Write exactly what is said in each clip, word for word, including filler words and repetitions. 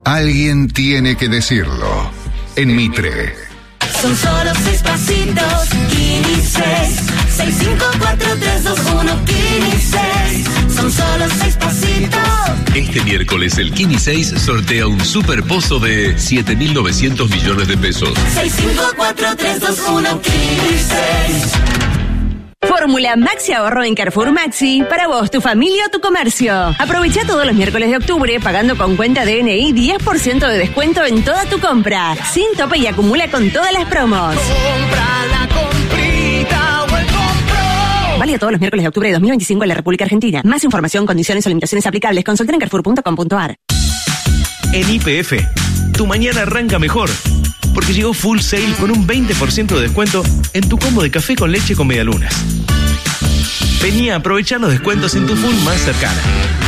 Alguien tiene que decirlo. En Mitre. Son solo seis pasitos, Kini seis. seis, cinco, cuatro, tres, dos, uno, Kini seis. Son solo seis pasitos. Este miércoles el Kini seis sortea un super pozo de siete mil novecientos millones de pesos. seis, cinco, cuatro, tres, dos, uno, Kini seis. Fórmula Maxi Ahorro en Carrefour Maxi, para vos, tu familia o tu comercio. Aprovecha todos los miércoles de octubre pagando con cuenta D N I diez por ciento de descuento en toda tu compra, sin tope y acumula con todas las promos. Compra la comprita o el compro. Válido todos los miércoles de octubre de dos mil veinticinco en la República Argentina. Más información, condiciones o limitaciones aplicables, consulta en carrefour punto com punto a r. En Y P F, tu mañana arranca mejor, porque llegó Full Sale con un veinte por ciento de descuento en tu combo de café con leche con medialunas. Vení a aprovechar los descuentos en tu Full más cercana.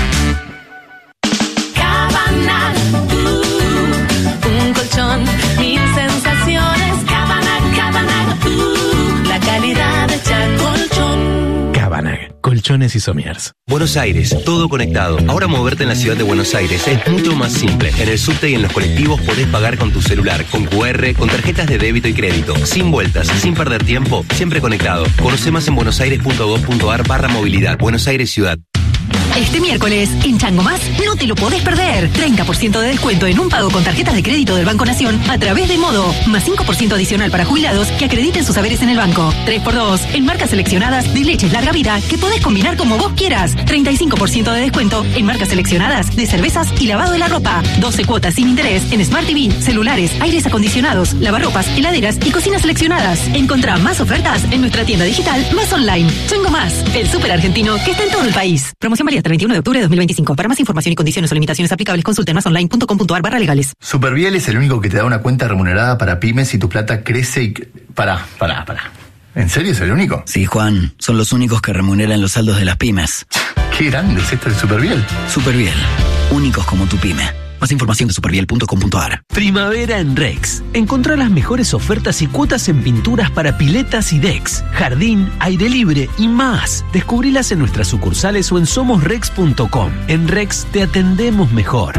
Cabanag, uh, un colchón, mil sensaciones. Cabanag, Cabanag, uh, la calidad hecha colchón. Cabanag, colchones y somiers. Buenos Aires, todo conectado. Ahora moverte en la ciudad de Buenos Aires es mucho más simple. En el subte y en los colectivos podés pagar con tu celular, con cu erre, con tarjetas de débito y crédito. Sin vueltas, sin perder tiempo, siempre conectado. Conoce más en buenosaires punto gov punto a r barra movilidad. Buenos Aires Ciudad. Este miércoles, en Chango Más, no te lo podés perder. treinta por ciento de descuento en un pago con tarjetas de crédito del Banco Nación a través de Modo. Más cinco por ciento adicional para jubilados que acrediten sus saberes en el banco. tres por dos en marcas seleccionadas de leches larga vida que podés combinar como vos quieras. treinta y cinco por ciento de descuento en marcas seleccionadas de cervezas y lavado de la ropa. doce cuotas sin interés en Smart T V, celulares, aires acondicionados, lavarropas, heladeras y cocinas seleccionadas. Encontrá más ofertas en nuestra tienda digital Más Online. Chango Más, el súper argentino que está en todo el país. Promoción válida hasta el veintiuno de octubre de dos mil veinticinco. Para más información y condiciones o limitaciones aplicables, consulte más online punto com punto a r barra legales. Superviel es el único que te da una cuenta remunerada para pymes y tu plata crece y... Pará, pará, pará. ¿En serio es el único? Sí, Juan. Son los únicos que remuneran los saldos de las pymes. Qué grande es esto de Superviel. Superviel. Únicos como tu pyme. Más información de superviel punto com punto a r. Primavera en Rex. Encontrá las mejores ofertas y cuotas en pinturas para piletas y decks, jardín, aire libre y más. Descubrilas en nuestras sucursales o en somos rex punto com. En Rex te atendemos mejor.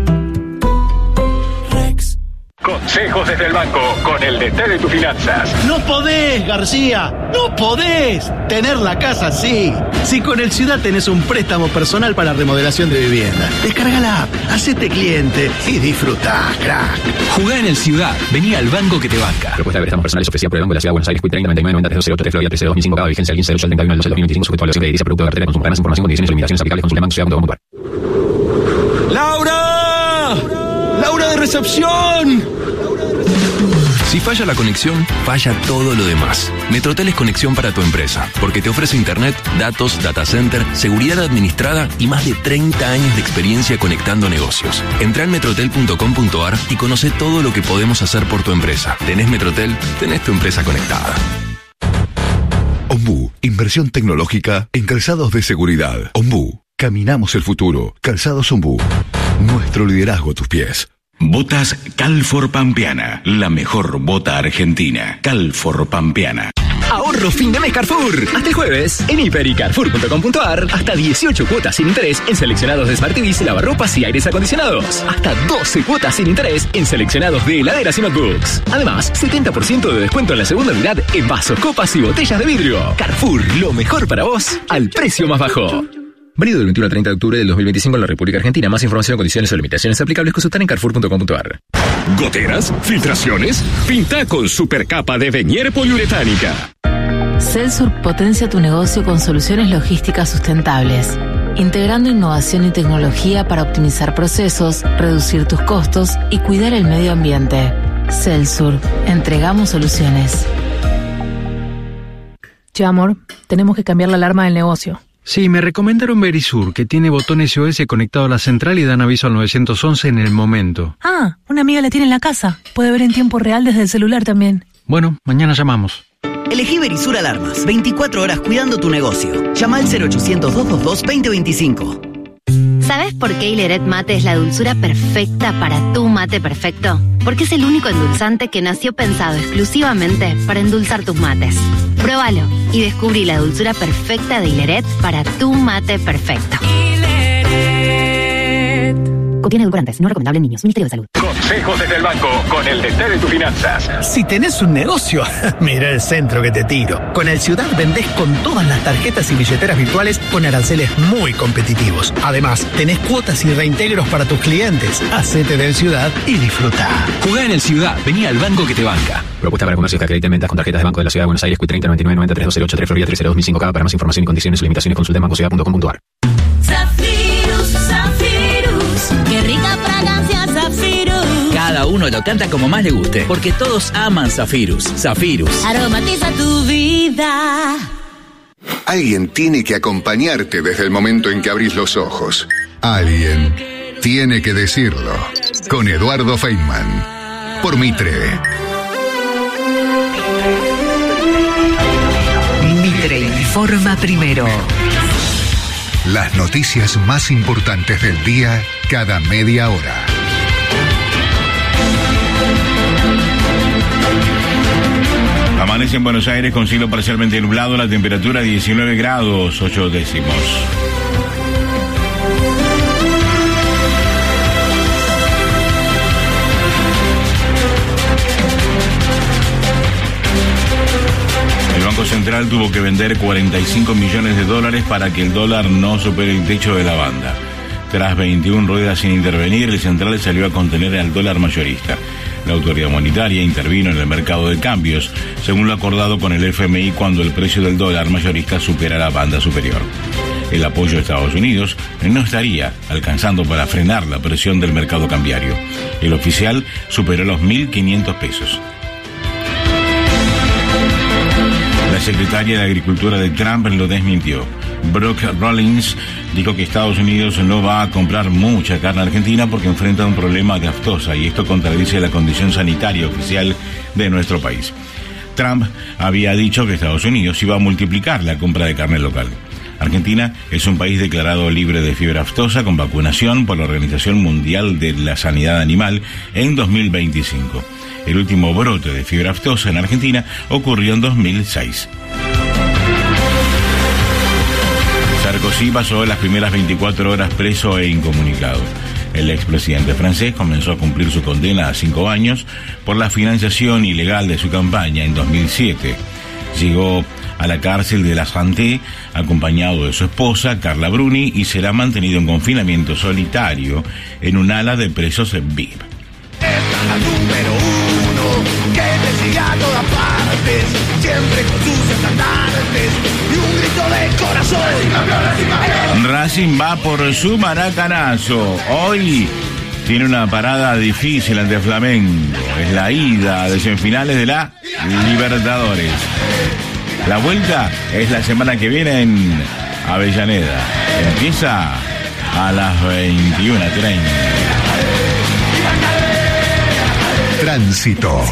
Consejos desde el banco con el D T de tus finanzas. No podés, García, no podés tener la casa así. Si con el Ciudad tenés un préstamo personal para remodelación de vivienda, descarga la app, hacete cliente y disfrutá, crack. Jugá en el Ciudad, vení al banco que te banca. Propuesta de préstamos personales ofrecida por el Banco de la Ciudad de Buenos Aires, Q treinta, noventa y nueve, noventa, trece, cero ocho, tres, Florida, trece, dos mil cinco, cada vigencia el quince de ocho al treinta y uno del dos mil veinticinco, sujeto a evaluación de edilicia, producto de cartera de consumo. Más información, condiciones y limitaciones aplicables, consulta en banco ciudad punto com punto a r. ¡Laura! ¡Laura de recepción! Si falla la conexión, falla todo lo demás. Metrotel es conexión para tu empresa, porque te ofrece internet, datos, data center, seguridad administrada y más de treinta años de experiencia conectando negocios. Entrá en metrotel punto com punto a r y conoce todo lo que podemos hacer por tu empresa. ¿Tenés Metrotel? Tenés tu empresa conectada. Ombú, inversión tecnológica en calzados de seguridad. Ombú, caminamos el futuro. Calzados Ombú, nuestro liderazgo a tus pies. Botas Calfor Pampeana, la mejor bota argentina. Calfor Pampeana. Ahorro fin de mes Carrefour. Hasta el jueves, en hiper y carrefour punto com punto a r, hasta dieciocho cuotas sin interés en seleccionados de Smart T Vs, lavarropas y aires acondicionados. Hasta doce cuotas sin interés en seleccionados de heladeras y notebooks. Además, setenta por ciento de descuento en la segunda unidad en vasos, copas y botellas de vidrio. Carrefour, lo mejor para vos, al precio más bajo. Válido del veintiuno al treinta de octubre del dos mil veinticinco en la República Argentina. Más información, condiciones o limitaciones aplicables, consultar en carrefour punto com punto a r. ¿Goteras? ¿Filtraciones? Pinta con supercapa de Venier poliuretánica. Celsur potencia tu negocio con soluciones logísticas sustentables, integrando innovación y tecnología para optimizar procesos, reducir tus costos y cuidar el medio ambiente. Celsur, entregamos soluciones. Che, amor, tenemos que cambiar la alarma del negocio. Sí, me recomendaron Verisur, que tiene botón S O S conectado a la central y dan aviso al nueve once en el momento. Ah, una amiga la tiene en la casa. Puede ver en tiempo real desde el celular también. Bueno, mañana llamamos. Elegí Verisur Alarmas. veinticuatro horas cuidando tu negocio. Llama al cero ochocientos, doscientos veintidós, veinte veinticinco. ¿Sabes por qué Hileret Mate es la dulzura perfecta para tu mate perfecto? Porque es el único endulzante que nació pensado exclusivamente para endulzar tus mates. Pruébalo y descubrí la dulzura perfecta de Hileret para tu mate perfecto. Hileret. Contiene edulcorantes, no recomendable en niños. Ministerio de Salud. Consejos desde el banco con el D T de tus finanzas. Si tenés un negocio, mira el centro que te tiro. Con el Ciudad vendés con todas las tarjetas y billeteras virtuales con aranceles muy competitivos. Además, tenés cuotas y reintegros para tus clientes. Hacete del Ciudad y disfruta. Jugá en el Ciudad. Vení al banco que te banca. Propuesta para comercios que acrediten ventas con tarjetas de Banco de la Ciudad de Buenos Aires, Q treinta noventa y nueve noventa tres dos cero ocho tres Florida tres cero dos mil cinco K. Para más información y condiciones y limitaciones consulta en bancociudad punto com punto a r. Zafirus, Zafirus, qué rica fragancia Zafirus. Cada uno lo canta como más le guste, porque todos aman Zafirus. Zafirus. Aromatiza tu vida. Alguien tiene que acompañarte desde el momento en que abrís los ojos. Alguien tiene que decirlo. Con Eduardo Feynman. Por Mitre. Mitre informa primero. Las noticias más importantes del día cada media hora. Amanece en Buenos Aires con cielo parcialmente nublado, la temperatura diecinueve grados, ocho décimos. El Banco Central tuvo que vender cuarenta y cinco millones de dólares para que el dólar no supere el techo de la banda. Tras veintiuna ruedas sin intervenir, el central salió a contener al dólar mayorista. La autoridad monetaria intervino en el mercado de cambios, según lo acordado con el F M I cuando el precio del dólar mayorista supera la banda superior. El apoyo de Estados Unidos no estaría alcanzando para frenar la presión del mercado cambiario. El oficial superó los mil quinientos pesos. La secretaria de Agricultura de Trump lo desmintió. Brooke Rollins dijo que Estados Unidos no va a comprar mucha carne argentina porque enfrenta un problema de aftosa y esto contradice la condición sanitaria oficial de nuestro país. Trump había dicho que Estados Unidos iba a multiplicar la compra de carne local. Argentina es un país declarado libre de fiebre aftosa con vacunación por la Organización Mundial de la Sanidad Animal en dos mil veinticinco. El último brote de fiebre aftosa en Argentina ocurrió en dos mil seis. Sarkozy pasó las primeras veinticuatro horas preso e incomunicado. El expresidente francés comenzó a cumplir su condena a cinco años por la financiación ilegal de su campaña en dos mil siete. Llegó a la cárcel de La Santé acompañado de su esposa, Carla Bruni, y será mantenido en confinamiento solitario en un ala de presos V I P. La número uno, que te siga a todas partes, siempre con sus estandartes y un grito de corazón. Racing va por su maracanazo. Hoy tiene una parada difícil ante Flamengo. Es la ida de semifinales de la Libertadores. La vuelta es la semana que viene en Avellaneda. Empieza a las veintiuna treinta. Tránsito.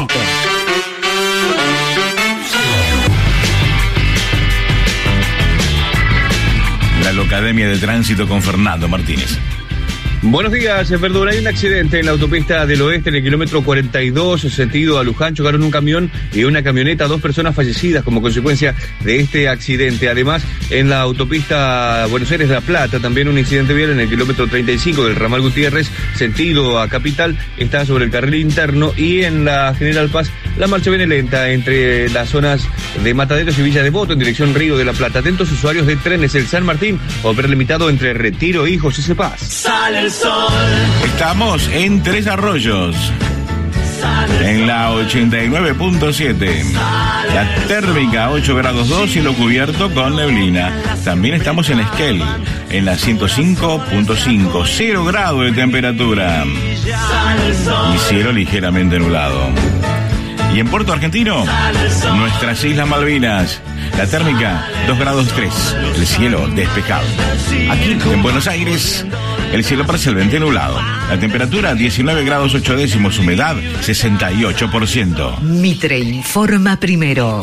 La Locademia de Tránsito con Fernando Martínez. Buenos días, Verdura. Hay un accidente en la autopista del oeste en el kilómetro cuarenta y dos, sentido a Luján. Chocaron un camión y una camioneta, dos personas fallecidas como consecuencia de este accidente. Además, en la autopista Buenos Aires-La Plata, también un incidente vial en el kilómetro treinta y cinco del ramal Gutiérrez, sentido a Capital, está sobre el carril interno. Y en la General Paz, la marcha viene lenta entre las zonas de Mataderos y Villa Devoto en dirección Río de la Plata. Atentos usuarios de trenes, el San Martín, opera limitado entre Retiro y José C. Paz. Sale el sol. Estamos en Tres Arroyos, en la ochenta y nueve punto siete. La térmica ocho grados dos, cielo cubierto con neblina. También estamos en Esquel, en la ciento cinco punto cinco, cero grado de temperatura y cielo ligeramente nublado. Y en Puerto Argentino, nuestras Islas Malvinas, la térmica dos grados tres, el cielo despejado. Aquí en Buenos Aires, el cielo parcialmente nublado. La temperatura diecinueve grados ocho décimos, humedad sesenta y ocho por ciento. Mitre informa primero.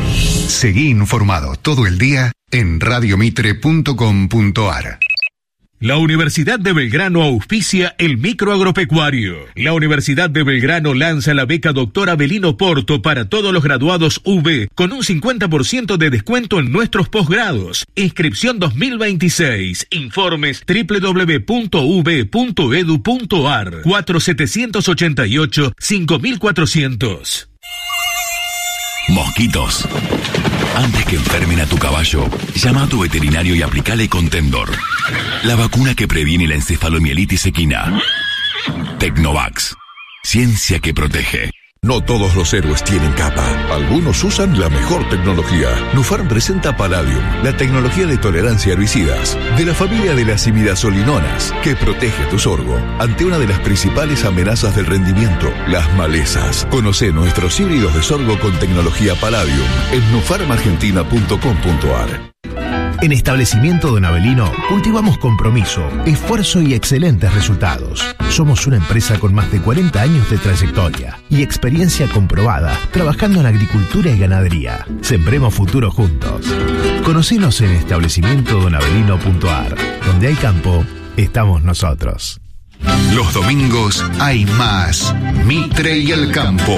Seguí informado todo el día en radiomitre punto com punto a r. La Universidad de Belgrano auspicia el microagropecuario. La Universidad de Belgrano lanza la beca Doctor Avelino Porto para todos los graduados U B con un cincuenta por ciento de descuento en nuestros posgrados. Inscripción dos mil veintiséis. Informes doble u doble u doble u punto u b punto e d u punto a r. cuatro siete ocho ocho cinco cuatrocientos. Mosquitos. Antes que enfermen a tu caballo, llama a tu veterinario y aplicale Contendor, la vacuna que previene la encefalomielitis equina. Tecnovax. Ciencia que protege. No todos los héroes tienen capa. Algunos usan la mejor tecnología. Nufarm presenta Palladium, la tecnología de tolerancia a herbicidas, de la familia de las imidazolinonas, que protege tu sorgo ante una de las principales amenazas del rendimiento, las malezas. Conoce nuestros híbridos de sorgo con tecnología Palladium en nufarm argentina punto com punto a r. En Establecimiento Don Avelino cultivamos compromiso, esfuerzo y excelentes resultados. Somos una empresa con más de cuarenta años de trayectoria y experiencia comprobada trabajando en agricultura y ganadería. Sembremos futuro juntos. Conocenos en establecimiento don avelino punto a r. Donde hay campo, estamos nosotros. Los domingos hay más Mitre y el Campo.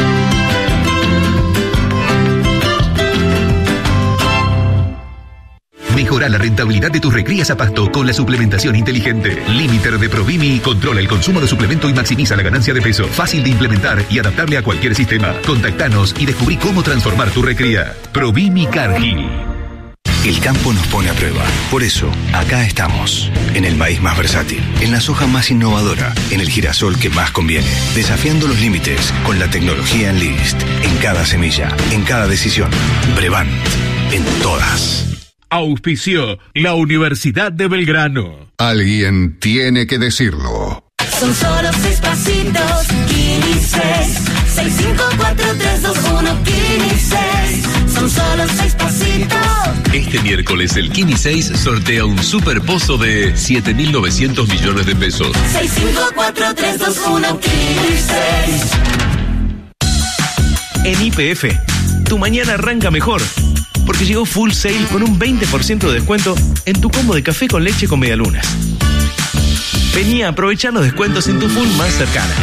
Mejora la rentabilidad de tus recrías a pasto con la suplementación inteligente. Limiter de Provimi controla el consumo de suplemento y maximiza la ganancia de peso. Fácil de implementar y adaptable a cualquier sistema. Contactanos y descubrí cómo transformar tu recría. Provimi Cargill. El campo nos pone a prueba. Por eso, acá estamos. En el maíz más versátil, en la soja más innovadora, en el girasol que más conviene. Desafiando los límites con la tecnología Enlist. En cada semilla, en cada decisión. Brevant. En todas. Auspició la Universidad de Belgrano. Alguien tiene que decirlo. Son solo seis pasitos, Kini seis. Seis, cinco, cuatro, tres, dos, uno, Kini seis. Son solo seis pasitos. Este miércoles el Kini seis sortea un super pozo de siete mil novecientos millones de pesos. Seis, cinco, cuatro, tres, dos, uno, Kini seis. En Y P F, tu mañana arranca mejor. Porque llegó Full Sale con un veinte por ciento de descuento en tu combo de café con leche con medialunas. Vení a aprovechar los descuentos en tu Full más cercana.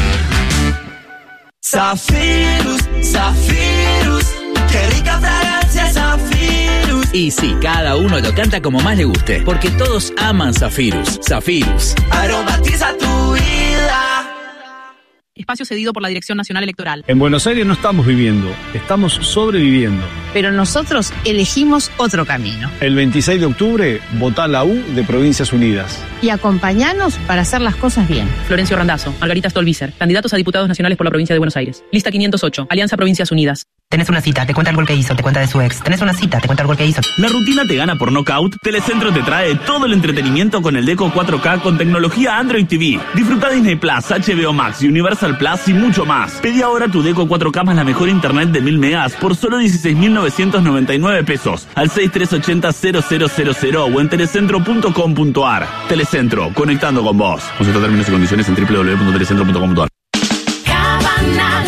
Zafirus, Zafirus, qué rica fragancia Zafirus. Y sí, cada uno lo canta como más le guste, porque todos aman Zafirus. Zafirus. Aromatiza tu vida. Espacio cedido por la Dirección Nacional Electoral. En Buenos Aires no estamos viviendo, estamos sobreviviendo. Pero nosotros elegimos otro camino. El veintiséis de octubre, votá la U de Provincias Unidas. Y acompañanos para hacer las cosas bien. Florencio Randazzo, Margarita Stolbizer, candidatos a diputados nacionales por la provincia de Buenos Aires. Lista quinientos ocho, Alianza Provincias Unidas. Tenés una cita, te cuenta el gol que hizo, te cuenta de su ex. Tenés una cita, te cuenta el gol que hizo. ¿La rutina te gana por nocaut? Telecentro te trae todo el entretenimiento con el Deco cuatro K con tecnología Android T V. Disfruta Disney Plus, H B O Max, Universal Plus y mucho más. Pedí ahora tu Deco cuatro K más la mejor internet de mil megas por solo dieciséis mil novecientos noventa y nueve pesos al seis tres ocho cero cero cero cero cero o en telecentro punto com punto a r. Telecentro, conectando con vos. Consulta términos y condiciones en doble u doble u doble u punto telecentro punto com punto a r. Cabana,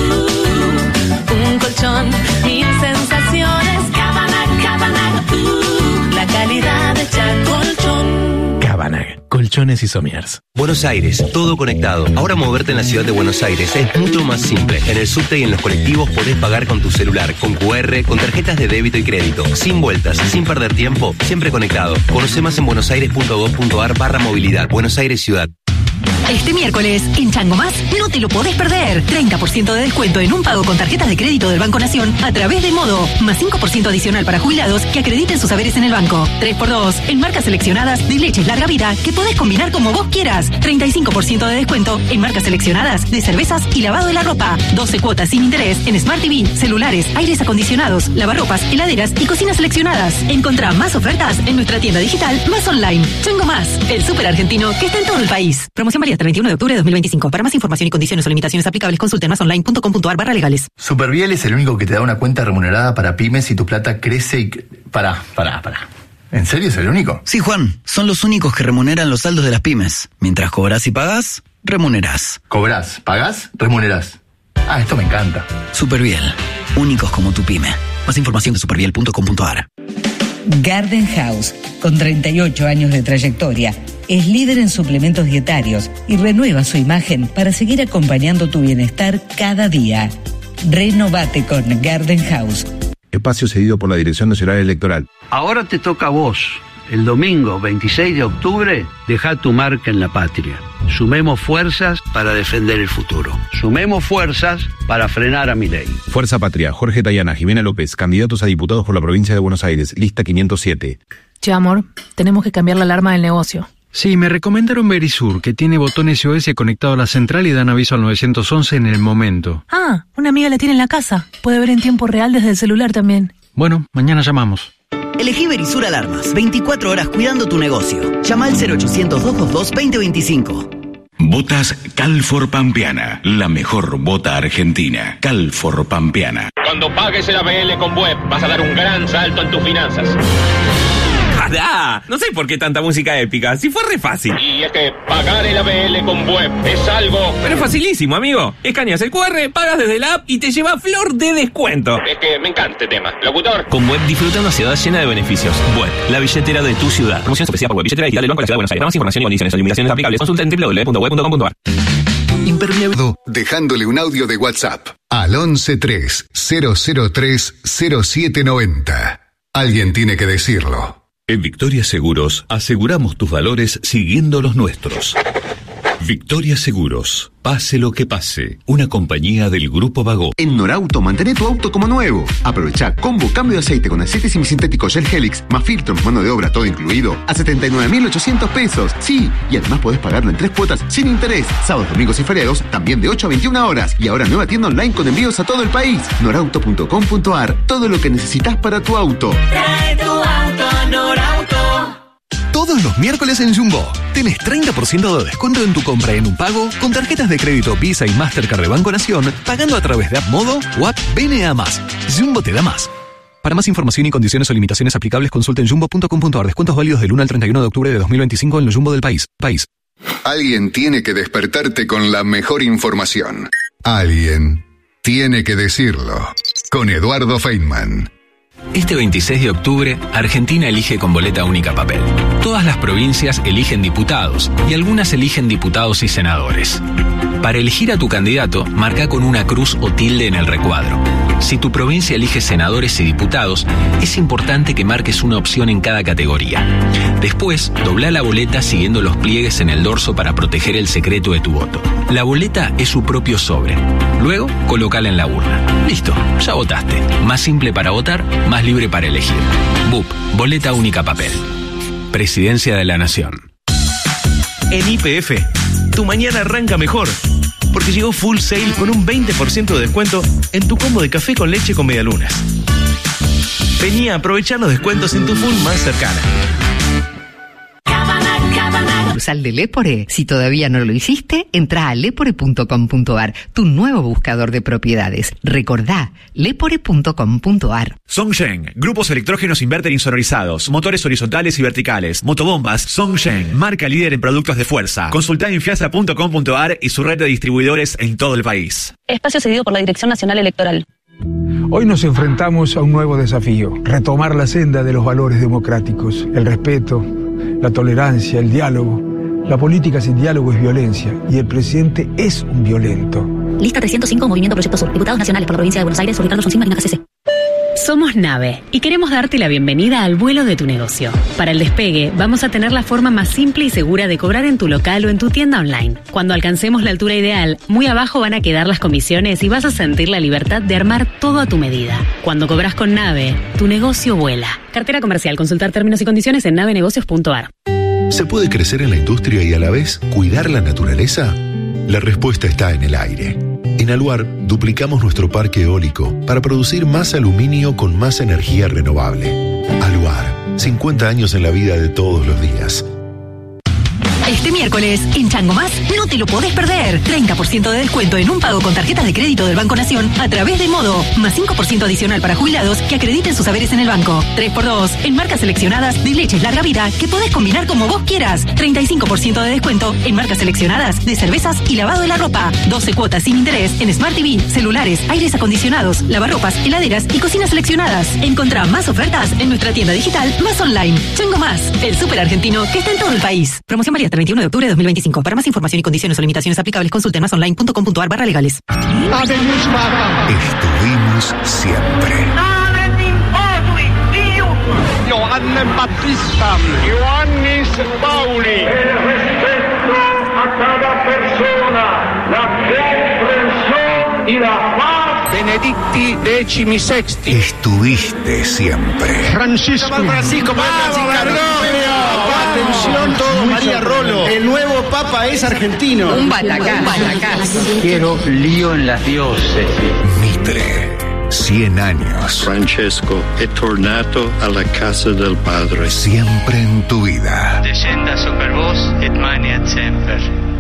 uh, un colchón, mil sensaciones. Cabana, Cabana, uh, la calidad de Chacolchón. Cabana, colchones y somiers. Buenos Aires, todo conectado. Ahora moverte en la ciudad de Buenos Aires es mucho más simple. En el subte y en los colectivos podés pagar con tu celular, con cu erre, con tarjetas de débito y crédito. Sin vueltas, sin perder tiempo, siempre conectado. Conoce más en buenosaires punto gov punto a r barra movilidad. Buenos Aires Ciudad. Este miércoles, en Chango Más, no te lo podés perder. treinta por ciento de descuento en un pago con tarjetas de crédito del Banco Nación a través de Modo. Más cinco por ciento adicional para jubilados que acrediten sus saberes en el banco. tres por dos en marcas seleccionadas de leches larga vida que podés combinar como vos quieras. treinta y cinco por ciento de descuento en marcas seleccionadas de cervezas y lavado de la ropa. doce cuotas sin interés en Smart T V, celulares, aires acondicionados, lavarropas, heladeras y cocinas seleccionadas. Encontrá más ofertas en nuestra tienda digital Más Online. Chango Más, el súper argentino que está en todo el país. Promoción válida hasta el veintiuno de octubre de dos mil veinticinco. Para más información y condiciones o limitaciones aplicables, consulte en más online punto com punto a r barra legales. Superviel es el único que te da una cuenta remunerada para pymes y tu plata crece y... Pará, pará, pará. ¿En serio es el único? Sí, Juan. Son los únicos que remuneran los saldos de las pymes. Mientras cobras y pagás, remunerás. Cobrás, pagás, remunerás. Ah, esto me encanta. Superviel. Únicos como tu pyme. Más información de superviel punto com punto a r. Garden House, con treinta y ocho años de trayectoria, es líder en suplementos dietarios y renueva su imagen para seguir acompañando tu bienestar cada día. Renovate con Garden House. Espacio cedido por la Dirección Nacional Electoral. Ahora te toca a vos. El domingo veintiséis de octubre, deja tu marca en la patria. Sumemos fuerzas para defender el futuro. Sumemos fuerzas para frenar a Milei. Fuerza Patria, Jorge Tayana, Jimena López, candidatos a diputados por la provincia de Buenos Aires, lista quinientos siete. Che, amor, tenemos que cambiar la alarma del negocio. Sí, me recomendaron Verisur, que tiene botón S O S conectado a la central y dan aviso al nueve once en el momento. Ah, una amiga la tiene en la casa. Puede ver en tiempo real desde el celular también. Bueno, mañana llamamos. Elegí Verisur Alarmas. veinticuatro horas cuidando tu negocio. Llama al cero ochocientos, doscientos veintidós, veinte veinticinco. Botas Calfor Pampeana, la mejor bota argentina. Calfor Pampeana. Cuando pagues el A B L con Web, vas a dar un gran salto en tus finanzas. ¡Pará! No sé por qué tanta música épica, si fue re fácil. Y es que pagar el A B L con Web es algo... Pero es facilísimo, amigo. Escaneas el cu erre, pagas desde la app y te lleva flor de descuento. Es que me encanta este tema. Locutor. Con Web disfruta una ciudad llena de beneficios. Web, la billetera de tu ciudad. Promoción especial por Web, billetera digital del Banco de la Ciudad de Buenos Aires. Para más información y condiciones o limitaciones aplicables, consulta en doble u doble u doble u punto web punto com punto a r. Impermeable. Dejándole un audio de WhatsApp al once tres cero cero tres cero siete noventa. Alguien tiene que decirlo. En Victoria Seguros aseguramos tus valores siguiendo los nuestros. Victoria Seguros, pase lo que pase, una compañía del Grupo Vago. En Norauto, mantén tu auto como nuevo. Aprovecha combo cambio de aceite con aceite semisintético Shell Helix, más filtros, mano de obra, todo incluido, a setenta y nueve mil ochocientos pesos. Sí, y además podés pagarlo en tres cuotas sin interés. Sábados, domingos y feriados también de ocho a veintiuna horas. Y ahora nueva tienda online con envíos a todo el país. norauto punto com punto a r. Todo lo que necesitas para tu auto. Trae tu auto a Norauto. Todos los miércoles en Jumbo tenés treinta por ciento de descuento en tu compra en un pago con tarjetas de crédito Visa y Mastercard de Banco Nación, pagando a través de App Modo o App B N A más. Jumbo te da más. Para más información y condiciones o limitaciones aplicables, consulta en jumbo punto com punto a r. Descuentos válidos del uno al treinta y uno de octubre de dos mil veinticinco en los Jumbo del país. país. Alguien tiene que despertarte con la mejor información. Alguien tiene que decirlo. Con Eduardo Feynman. Este veintiséis de octubre, Argentina elige con boleta única papel. Todas las provincias eligen diputados y algunas eligen diputados y senadores. Para elegir a tu candidato, marca con una cruz o tilde en el recuadro. Si tu provincia elige senadores y diputados, es importante que marques una opción en cada categoría. Después, dobla la boleta siguiendo los pliegues en el dorso para proteger el secreto de tu voto. La boleta es su propio sobre. Luego, colócala en la urna. Listo, ya votaste. Más simple para votar, más libre para elegir. B U P, boleta única papel. Presidencia de la Nación. En Y P F, tu mañana arranca mejor, porque llegó Full Sale con un veinte por ciento de descuento en tu combo de café con leche con medialunas. Vení a aprovechar los descuentos en tu Full más cercana. Sucursal de Lepore. Si todavía no lo hiciste, entra a lepore punto com punto a r, tu nuevo buscador de propiedades. Recordá, lepore punto com punto a r. Songshen, grupos electrógenos inverter insonorizados, motores horizontales y verticales, motobombas. Songshen, marca líder en productos de fuerza. Consultá en fiasa punto com punto a r y su red de distribuidores en todo el país. Espacio cedido por la Dirección Nacional Electoral. Hoy nos enfrentamos a un nuevo desafío: retomar la senda de los valores democráticos, el respeto, la tolerancia, el diálogo. La política sin diálogo es violencia y el presidente es un violento. Lista trescientos cinco, Movimiento Proyecto Sur. Diputados nacionales por la provincia de Buenos Aires, Ricardo Sonsima y N A C C. Somos Nave y queremos darte la bienvenida al vuelo de tu negocio. Para el despegue, vamos a tener la forma más simple y segura de cobrar en tu local o en tu tienda online. Cuando alcancemos la altura ideal, muy abajo van a quedar las comisiones y vas a sentir la libertad de armar todo a tu medida. Cuando cobras con Nave, tu negocio vuela. Cartera comercial. Consultar términos y condiciones en nave negocios punto a r. ¿Se puede crecer en la industria y a la vez cuidar la naturaleza? La respuesta está en el aire. En Aluar duplicamos nuestro parque eólico para producir más aluminio con más energía renovable. Aluar, cincuenta años en la vida de todos los días. Este miércoles, en Chango Más, no te lo podés perder. treinta por ciento de descuento en un pago con tarjetas de crédito del Banco Nación a través de Modo. Más cinco por ciento adicional para jubilados que acrediten sus saberes en el banco. tres por dos en marcas seleccionadas de leches larga vida que podés combinar como vos quieras. treinta y cinco por ciento de descuento en marcas seleccionadas de cervezas y lavado de la ropa. doce cuotas sin interés en Smart T V, celulares, aires acondicionados, lavarropas, heladeras y cocinas seleccionadas. Encontrá más ofertas en nuestra tienda digital Más Online. Chango Más, el súper argentino que está en todo el país. Promoción válida hasta el veintiuno de octubre de dos mil veinticinco. Para más información y condiciones o limitaciones aplicables, consulte en masonline.com.ar barra legales. Estuvimos siempre. Johannes Battista, Ioannis Pauli. El respeto a cada persona, la comprensión y la paz. Benedicti decimi sexti. Estuviste siempre. Francisco. Francisco, atención todo, María Rolo. El nuevo papa es argentino. Un batacán. Un batacán. Quiero lío en las diócesis. Mitre. Cien años. Francesco è tornato alla casa del padre. Siempre en tu vida. Descenda super vos et maniat semper.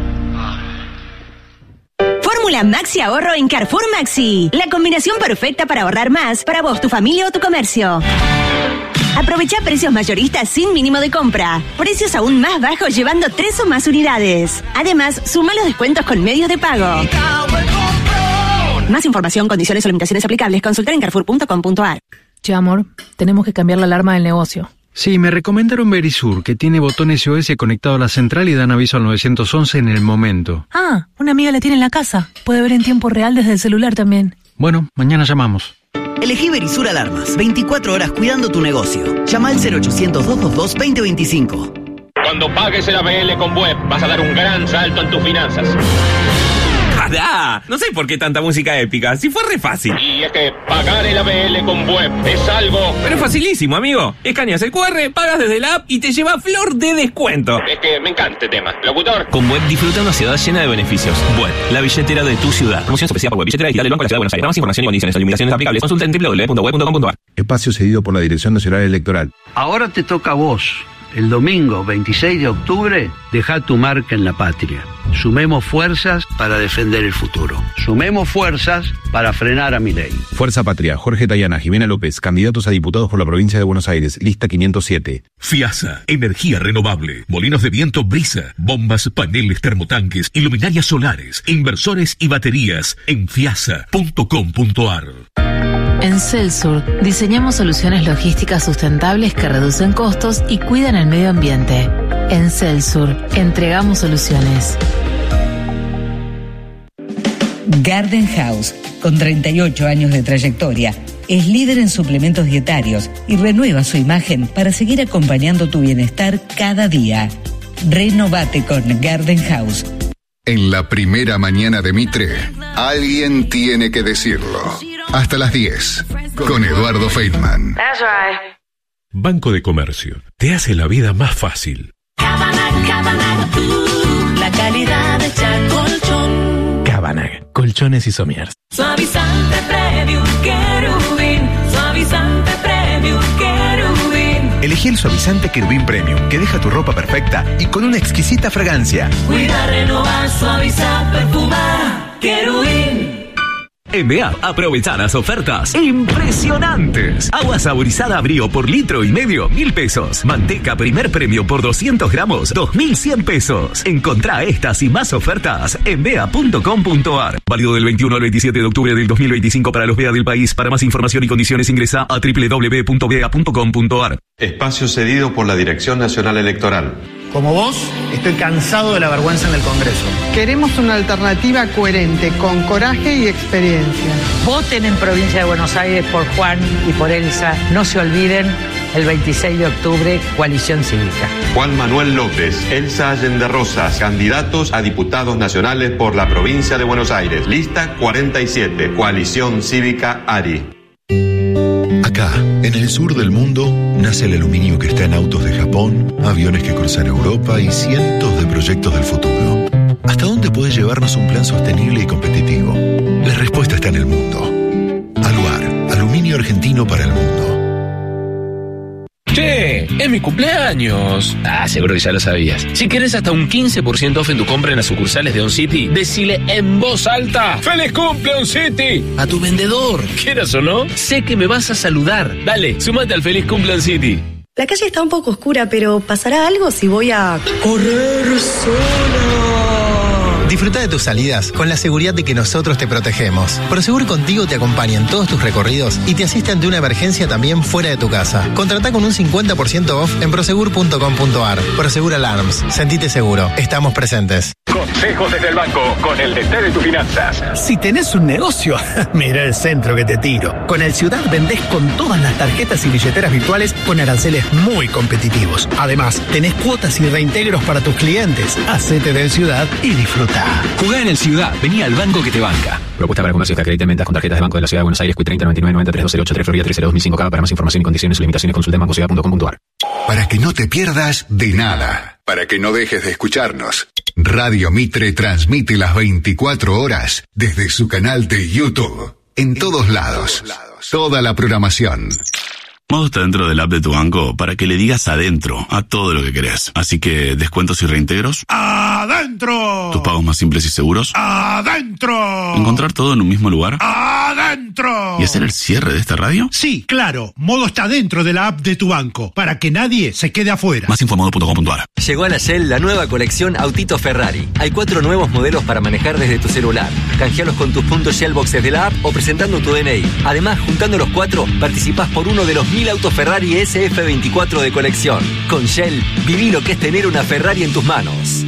Fórmula Maxi Ahorro en Carrefour Maxi. La combinación perfecta para ahorrar más para vos, tu familia o tu comercio. Aprovecha precios mayoristas sin mínimo de compra. Precios aún más bajos llevando tres o más unidades. Además, suma los descuentos con medios de pago. Más información, condiciones o limitaciones aplicables, consultar en carrefour punto com punto a r. Che, amor, tenemos que cambiar la alarma del negocio. Sí, me recomendaron Verisur, que tiene botón S O S conectado a la central y dan aviso al nueve once en el momento. Ah, una amiga la tiene en la casa. Puede ver en tiempo real desde el celular también. Bueno, mañana llamamos. Elegí Verisur Alarmas. veinticuatro horas cuidando tu negocio. Llama al cero ochocientos, doscientos veintidós, veinte veinticinco. Cuando pagues el A B L con Web, vas a dar un gran salto en tus finanzas. ¡Jadá! No sé por qué tanta música épica, si fue re fácil. Y es que pagar el A B L con Web es algo... Pero es facilísimo, amigo. Escaneas el cu erre, pagas desde la app y te lleva flor de descuento. Es que me encanta este tema. Locutor. Con Web disfruta una ciudad llena de beneficios. Web, la billetera de tu ciudad. Promoción especial por Web, billetera digital del Banco de la Ciudad de Buenos Aires. Para más información y condiciones o limitaciones aplicables, consulta en doble u doble u doble u punto web punto com punto a r. Espacio cedido por la Dirección Nacional Electoral. Ahora te toca a vos. El domingo veintiséis de octubre, deja tu marca en la patria. Sumemos fuerzas para defender el futuro. Sumemos fuerzas para frenar a Milei. Fuerza Patria, Jorge Tayana, Jimena López, candidatos a diputados por la provincia de Buenos Aires, lista quinientos siete. FIASA, energía renovable, molinos de viento Brisa, bombas, paneles, termotanques, iluminarias solares, inversores y baterías en fiasa punto com punto a r. En Celsur diseñamos soluciones logísticas sustentables que reducen costos y cuidan el medio ambiente. En Celsur entregamos soluciones. Garden House, con treinta y ocho años de trayectoria, es líder en suplementos dietarios y renueva su imagen para seguir acompañando tu bienestar cada día. Renovate con Garden House. En la primera mañana de Mitre, alguien tiene que decirlo. Hasta las diez, con Eduardo Feynman. That's right. Banco de Comercio, te hace la vida más fácil. Cabanag, Cabanag, uh, la calidad de Chacolchón. Cabanag, colchones y somiers. Suavizante Premium Querubín, suavizante Premium Querubín. Elegí el suavizante Querubín Premium, que deja tu ropa perfecta y con una exquisita fragancia. Cuida, renovar, suavizar, perfumar, Querubín. En B A, aprovechar las ofertas impresionantes. Agua saborizada Brío por litro y medio, mil pesos. Manteca primer premio por doscientos gramos, dos mil cien pesos. Encontrá estas y más ofertas en B A punto com punto a r. Válido del veintiuno al veintisiete de octubre del dos mil veinticinco para los B A del país. Para más información y condiciones ingresa a doble u doble u doble u punto b a punto com punto a r. Espacio cedido por la Dirección Nacional Electoral. Como vos, estoy cansado de la vergüenza en el Congreso. Queremos una alternativa coherente, con coraje y experiencia. Voten en Provincia de Buenos Aires por Juan y por Elsa. No se olviden, el veintiséis de octubre, Coalición Cívica. Juan Manuel López, Elsa Allende Rosas, candidatos a diputados nacionales por la Provincia de Buenos Aires. Lista cuarenta y siete, Coalición Cívica ARI. Acá, en el sur del mundo, nace el aluminio que está en autos de Japón, aviones que cruzan Europa y cientos de proyectos del futuro. ¿Hasta dónde puede llevarnos un plan sostenible y competitivo? La respuesta está en el mundo. Aluar, aluminio argentino para el mundo. Che, es mi cumpleaños. Ah, seguro que ya lo sabías. Si querés hasta un quince por ciento off en tu compra en las sucursales de OnCity, decile en voz alta: ¡Feliz cumple, OnCity! A tu vendedor. Quieras o no, sé que me vas a saludar. Dale, sumate al Feliz cumple, OnCity. La calle está un poco oscura, pero ¿pasará algo si voy a correr sola? Disfruta de tus salidas con la seguridad de que nosotros te protegemos. Prosegur Contigo te acompaña en todos tus recorridos y te asiste ante una emergencia también fuera de tu casa. Contratá con un cincuenta por ciento off en prosegur punto com punto ar. Prosegur Alarms. Sentite seguro. Estamos presentes. Consejos desde el banco con el D T de tus finanzas. Si tenés un negocio, mira el centro que te tiro. Con el Ciudad vendés con todas las tarjetas y billeteras virtuales con aranceles muy competitivos. Además, tenés cuotas y reintegros para tus clientes. Hacete del Ciudad y disfruta. Jugá en el Ciudad, vení al banco que te banca. Propuesta para comercios que acrediten ventas con tarjetas de Banco de la Ciudad de Buenos Aires, Q treinta, noventa y nueve, noventa, tres dos cero ocho, tres Florida, tres cero dos mil cinco. Para más información y condiciones y limitaciones consulta en banco ciudad punto com punto ar. Para que no te pierdas de nada, para que no dejes de escucharnos, Radio Mitre transmite las veinticuatro horas desde su canal de YouTube. En todos lados, toda la programación. Modo está dentro del app de tu banco para que le digas adentro a todo lo que querés. Así que descuentos y reintegros. ¡Adentro! Tus pagos más simples y seguros. ¡Adentro! Encontrar todo en un mismo lugar. ¡Adentro! ¿Y hacer el cierre de esta radio? Sí, claro. Modo está dentro de la app de tu banco para que nadie se quede afuera. Más info modo punto com punto ar. Llegó a la Shell la nueva colección Autito Ferrari. Hay cuatro nuevos modelos para manejar desde tu celular. Canjealos con tus puntos Shellbox desde la app o presentando tu D N I. Además, juntando los cuatro, participás por uno de los mil autos Ferrari S F veinticuatro de colección. Con Shell, viví lo que es tener una Ferrari en tus manos.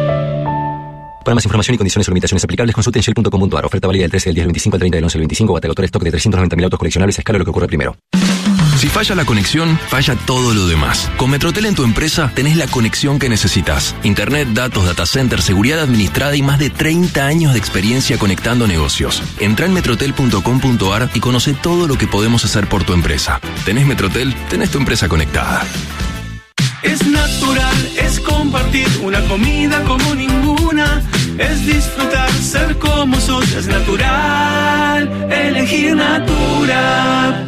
Para más información y condiciones o limitaciones aplicables, consulte en shell punto com punto ar. Oferta válida del trece del diez al veinticinco al treinta del once al veinticinco. Batagotor stock de trescientos noventa mil autos coleccionables a escala lo que ocurre primero. Si falla la conexión, falla todo lo demás. Con Metrotel en tu empresa tenés la conexión que necesitas. Internet, datos, data center, seguridad administrada y más de treinta años de experiencia conectando negocios. Entrá en metrotel punto com punto ar y conoce todo lo que podemos hacer por tu empresa. ¿Tenés Metrotel? Tenés tu empresa conectada. Es natural, es compartir una comida como ninguna. Es disfrutar, ser como sos. Es natural, elegir Natura.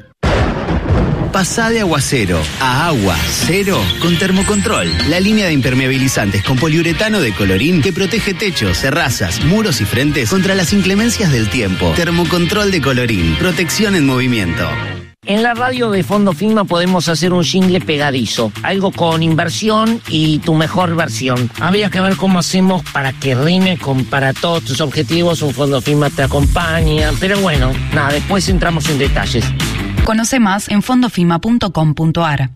Pasá de agua cero a agua cero con Termocontrol, la línea de impermeabilizantes con poliuretano de Colorín que protege techos, terrazas, muros y frentes contra las inclemencias del tiempo. Termocontrol de Colorín, protección en movimiento. En la radio de Fondo Fima podemos hacer un jingle pegadizo, algo con inversión y tu mejor versión. Habría que ver cómo hacemos para que rime con para todos tus objetivos, un Fondo Fima te acompaña, pero bueno, nada, después entramos en detalles. Conoce más en fondofima punto com punto ar.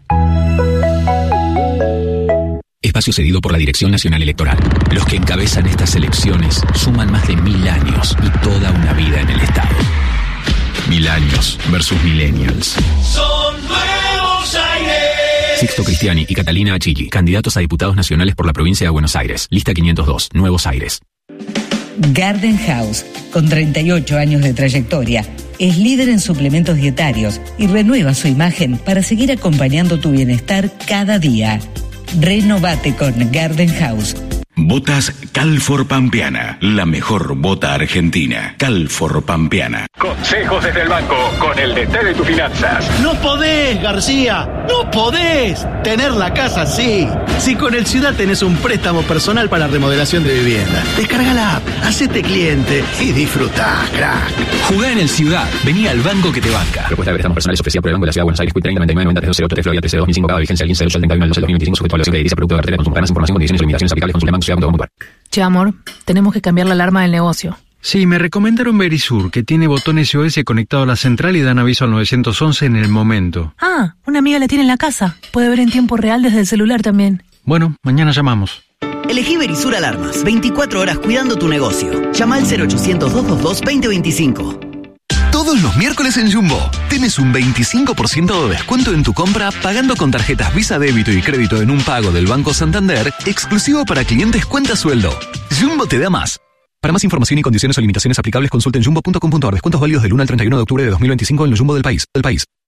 Espacio cedido por la Dirección Nacional Electoral. Los que encabezan estas elecciones suman más de mil años y toda una vida en el Estado. Mil años versus millennials. Son nuevos aires. Sixto Cristiani y Catalina Achilli, candidatos a diputados nacionales por la provincia de Buenos Aires. Lista quinientos dos, Nuevos Aires. Garden House, con treinta y ocho años de trayectoria, es líder en suplementos dietarios y renueva su imagen para seguir acompañando tu bienestar cada día. Renovate con Garden House. Botas Calfor Pampeana, la mejor bota argentina. Calfor Pampeana. Consejos desde el banco con el D T de tus finanzas. No podés, García, no podés tener la casa así. Si con el Ciudad tenés un préstamo personal para remodelación de vivienda, descarga la app, hacete cliente y disfrutá, crack. Jugá en el Ciudad, vení al banco que te banca. Propuesta de préstamos personales ofrecida por el Banco de la Ciudad de Buenos Aires, Q treinta, noventa y nueve, noventa, tres dos cero ocho, tres Florida, tres cero dos mil cinco. Cada vigencia al quince del treinta y uno del dos mil veinticinco, sujeto a evaluación de edilicia, producto de cartera de consumo. Para más información, condiciones y limitaciones aplicables, consulta en banco ciudad punto com punto ar. Che, amor, tenemos que cambiar la alarma del negocio. Sí, me recomendaron Verisur, que tiene botón S O S conectado a la central y dan aviso al nueve once en el momento. Ah, una amiga la tiene en la casa. Puede ver en tiempo real desde el celular también. Bueno, mañana llamamos. Elegí Verisur Alarmas. veinticuatro horas cuidando tu negocio. Llama al cero ochocientos, doscientos veintidós, veinte veinticinco. Todos los miércoles en Jumbo tenés un veinticinco por ciento de descuento en tu compra pagando con tarjetas Visa Débito y Crédito en un pago del Banco Santander, exclusivo para clientes cuenta sueldo. Jumbo te da más. Para más información y condiciones o limitaciones aplicables, consulta en jumbo punto com punto ar. Descuentos válidos del uno al treinta y uno de octubre de dos mil veinticinco en el Jumbo del país. Del país.